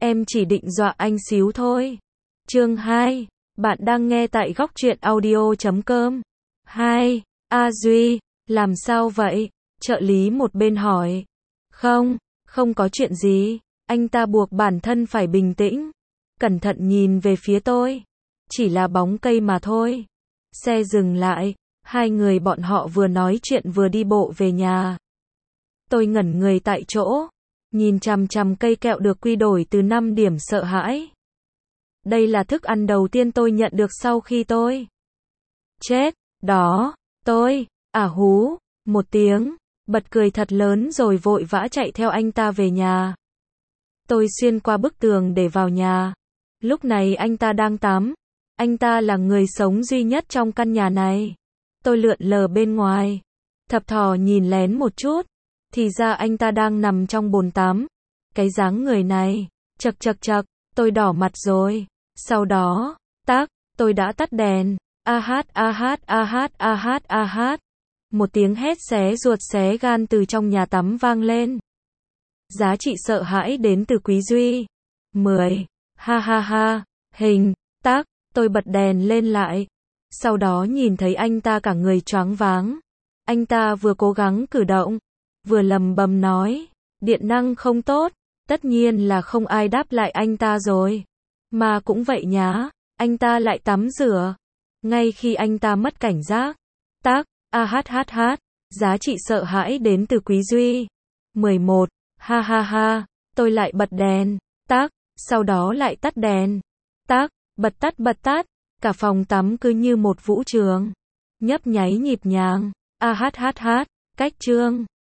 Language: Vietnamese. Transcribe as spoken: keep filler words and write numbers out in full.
Em chỉ định dọa anh xíu thôi. Chương hai. Bạn đang nghe tại góc truyện audio chấm com. hai. A Duy, làm sao vậy? Trợ lý một bên hỏi. Không, không có chuyện gì. Anh ta buộc bản thân phải bình tĩnh. Cẩn thận nhìn về phía tôi. Chỉ là bóng cây mà thôi. Xe dừng lại. Hai người bọn họ vừa nói chuyện vừa đi bộ về nhà. Tôi ngẩn người tại chỗ. Nhìn chằm chằm cây kẹo được quy đổi từ năm điểm sợ hãi. Đây là thức ăn đầu tiên tôi nhận được sau khi tôi chết. Đó, tôi, à hú, một tiếng, bật cười thật lớn rồi vội vã chạy theo anh ta về nhà. Tôi xuyên qua bức tường để vào nhà. Lúc này anh ta đang tắm. Anh ta là người sống duy nhất trong căn nhà này. Tôi lượn lờ bên ngoài. Thập thò nhìn lén một chút. Thì ra anh ta đang nằm trong bồn tắm. Cái dáng người này, chật chật chật, tôi đỏ mặt rồi. Sau đó, tác, tôi đã tắt đèn. A hát a hát a hát a hát a hát. Một tiếng hét xé ruột xé gan từ trong nhà tắm vang lên. Giá trị sợ hãi đến từ Quý Duy. mười. Ha ha ha. Hình, tác, tôi bật đèn lên lại. Sau đó nhìn thấy anh ta cả người choáng váng. Anh ta vừa cố gắng cử động, vừa lầm bầm nói, điện năng không tốt. Tất nhiên là không ai đáp lại anh ta rồi. Mà cũng vậy nhá, anh ta lại tắm rửa. Ngay khi anh ta mất cảnh giác. Tác, a hát hát hát. Giá trị sợ hãi đến từ Quý Duy. mười một. Ha ha ha. Tôi lại bật đèn. Tác, sau đó lại tắt đèn. Tác, bật tắt bật tắt. Cả phòng tắm cứ như một vũ trường. Nhấp nháy nhịp nhàng. A hát hát hát. Cách chương.